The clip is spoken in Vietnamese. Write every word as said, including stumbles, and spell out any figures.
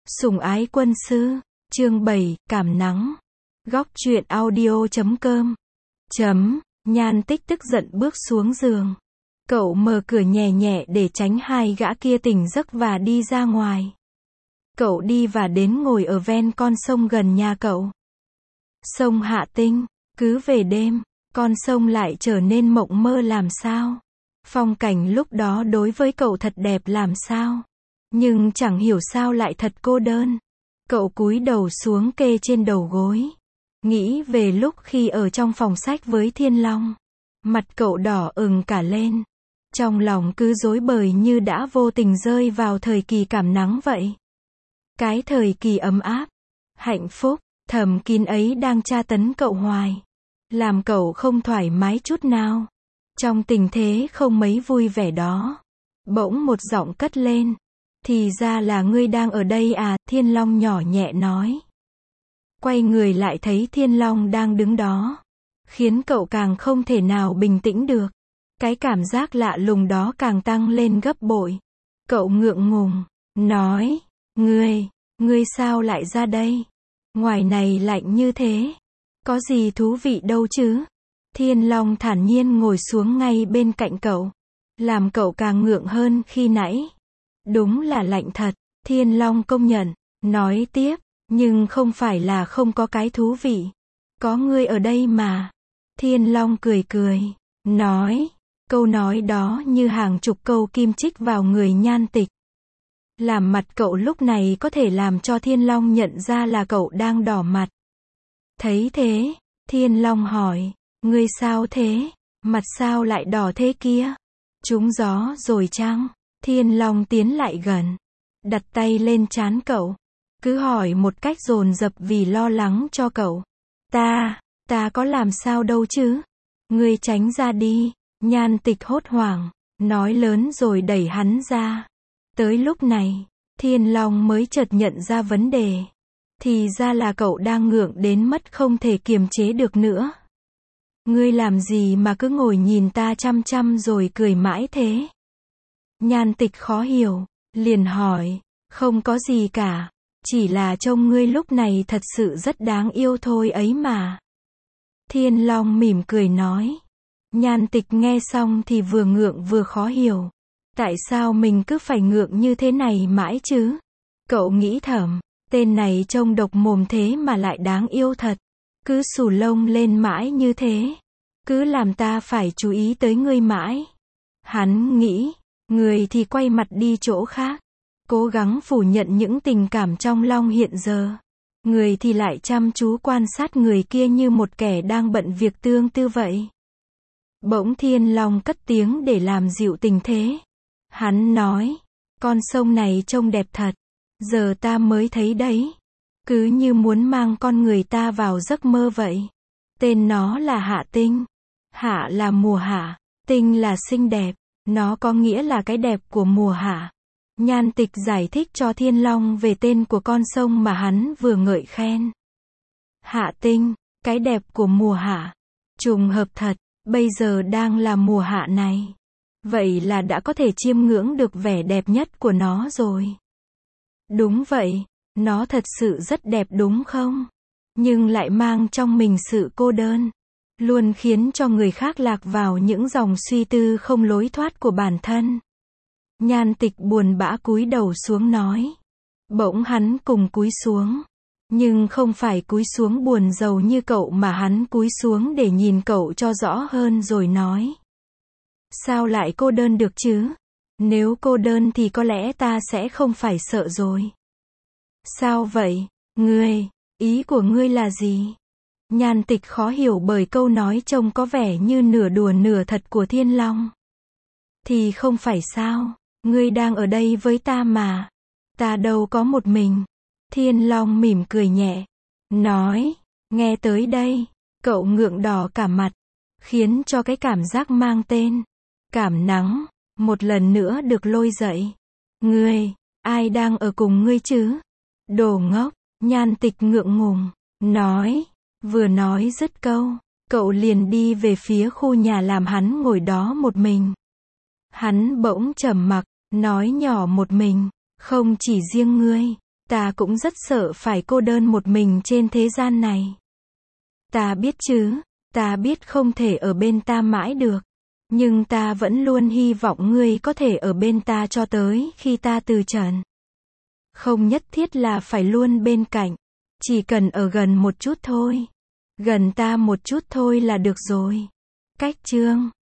Sủng ái quân sư, chương bảy, cảm nắng. Góc truyện audio chấm com. Chấm, Nhan Tích tức giận bước xuống giường. Cậu mở cửa nhẹ nhẹ để tránh hai gã kia tỉnh giấc và đi ra ngoài. Cậu đi và đến ngồi ở ven con sông gần nhà cậu. Sông Hạ Tinh, cứ về đêm, con sông lại trở nên mộng mơ làm sao. Phong cảnh lúc đó đối với cậu thật đẹp làm sao. Nhưng chẳng hiểu sao lại thật cô đơn. Cậu cúi đầu xuống kê trên đầu gối. Nghĩ về lúc khi ở trong phòng sách với Thiên Long. Mặt cậu đỏ ửng cả lên. Trong lòng cứ rối bời như đã vô tình rơi vào thời kỳ cảm nắng vậy. Cái thời kỳ ấm áp, hạnh phúc, thầm kín ấy đang tra tấn cậu hoài. Làm cậu không thoải mái chút nào. Trong tình thế không mấy vui vẻ đó. Bỗng một giọng cất lên. Thì ra là ngươi đang ở đây à, Thiên Long nhỏ nhẹ nói. Quay người lại thấy Thiên Long đang đứng đó. Khiến cậu càng không thể nào bình tĩnh được. Cái cảm giác lạ lùng đó càng tăng lên gấp bội. Cậu ngượng ngùng, nói, ngươi, ngươi sao lại ra đây? Ngoài này lạnh như thế. Có gì thú vị đâu chứ? Thiên Long thản nhiên ngồi xuống ngay bên cạnh cậu. Làm cậu càng ngượng hơn khi nãy. Đúng là lạnh thật, Thiên Long công nhận, nói tiếp, nhưng không phải là không có cái thú vị. Có ngươi ở đây mà. Thiên Long cười cười, nói, câu nói đó như hàng chục câu kim chích vào người Nhan Tịch. Làm mặt cậu lúc này có thể làm cho Thiên Long nhận ra là cậu đang đỏ mặt. Thấy thế, Thiên Long hỏi, ngươi sao thế? Mặt sao lại đỏ thế kia? Trúng gió rồi chăng? Thiên Long tiến lại gần, đặt tay lên trán cậu, cứ hỏi một cách dồn dập vì lo lắng cho cậu. Ta, ta có làm sao đâu chứ? Ngươi tránh ra đi. Nhan Tịch hốt hoảng, nói lớn rồi đẩy hắn ra. Tới lúc này, Thiên Long mới chợt nhận ra vấn đề. Thì ra là cậu đang ngượng đến mất không thể kiềm chế được nữa. Ngươi làm gì mà cứ ngồi nhìn ta chăm chăm rồi cười mãi thế? Nhan Tịch khó hiểu, liền hỏi, không có gì cả, chỉ là trông ngươi lúc này thật sự rất đáng yêu thôi ấy mà. Thiên Long mỉm cười nói. Nhan Tịch nghe xong thì vừa ngượng vừa khó hiểu. Tại sao mình cứ phải ngượng như thế này mãi chứ? Cậu nghĩ thầm, tên này trông độc mồm thế mà lại đáng yêu thật. Cứ xù lông lên mãi như thế. Cứ làm ta phải chú ý tới ngươi mãi. Hắn nghĩ. Người thì quay mặt đi chỗ khác, cố gắng phủ nhận những tình cảm trong lòng hiện giờ. Người thì lại chăm chú quan sát người kia như một kẻ đang bận việc tương tư vậy. Bỗng Thiên Long cất tiếng để làm dịu tình thế. Hắn nói, con sông này trông đẹp thật, giờ ta mới thấy đấy. Cứ như muốn mang con người ta vào giấc mơ vậy. Tên nó là Hạ Tinh. Hạ là mùa hạ, tinh là xinh đẹp. Nó có nghĩa là cái đẹp của mùa hạ. Nhan Tịch giải thích cho Thiên Long về tên của con sông mà hắn vừa ngợi khen. Hạ Tinh, cái đẹp của mùa hạ. Trùng hợp thật, bây giờ đang là mùa hạ này. Vậy là đã có thể chiêm ngưỡng được vẻ đẹp nhất của nó rồi. Đúng vậy, nó thật sự rất đẹp đúng không? Nhưng lại mang trong mình sự cô đơn. Luôn khiến cho người khác lạc vào những dòng suy tư không lối thoát của bản thân. Nhan Tịch buồn bã cúi đầu xuống nói. Bỗng hắn cùng cúi xuống. Nhưng không phải cúi xuống buồn rầu như cậu mà hắn cúi xuống để nhìn cậu cho rõ hơn rồi nói. Sao lại cô đơn được chứ? Nếu cô đơn thì có lẽ ta sẽ không phải sợ rồi. Sao vậy? Ngươi, ý của ngươi là gì? Nhan Tịch khó hiểu bởi câu nói trông có vẻ như nửa đùa nửa thật của Thiên Long. Thì không phải sao, ngươi đang ở đây với ta mà. Ta đâu có một mình. Thiên Long mỉm cười nhẹ, nói, nghe tới đây, cậu ngượng đỏ cả mặt, khiến cho cái cảm giác mang tên cảm nắng, một lần nữa được lôi dậy. Ngươi, ai đang ở cùng ngươi chứ? Đồ ngốc, Nhan Tịch ngượng ngùng, nói. Vừa nói dứt câu, cậu liền đi về phía khu nhà làm hắn ngồi đó một mình. Hắn bỗng trầm mặc, nói nhỏ một mình, không chỉ riêng ngươi, Ta cũng rất sợ phải cô đơn một mình trên thế gian này. Ta biết chứ, ta biết không thể ở bên ta mãi được. Nhưng ta vẫn luôn hy vọng ngươi có thể ở bên ta cho tới khi ta từ trần. Không nhất thiết là phải luôn bên cạnh. Chỉ cần ở gần một chút thôi. Gần ta một chút thôi là được rồi. Cách chương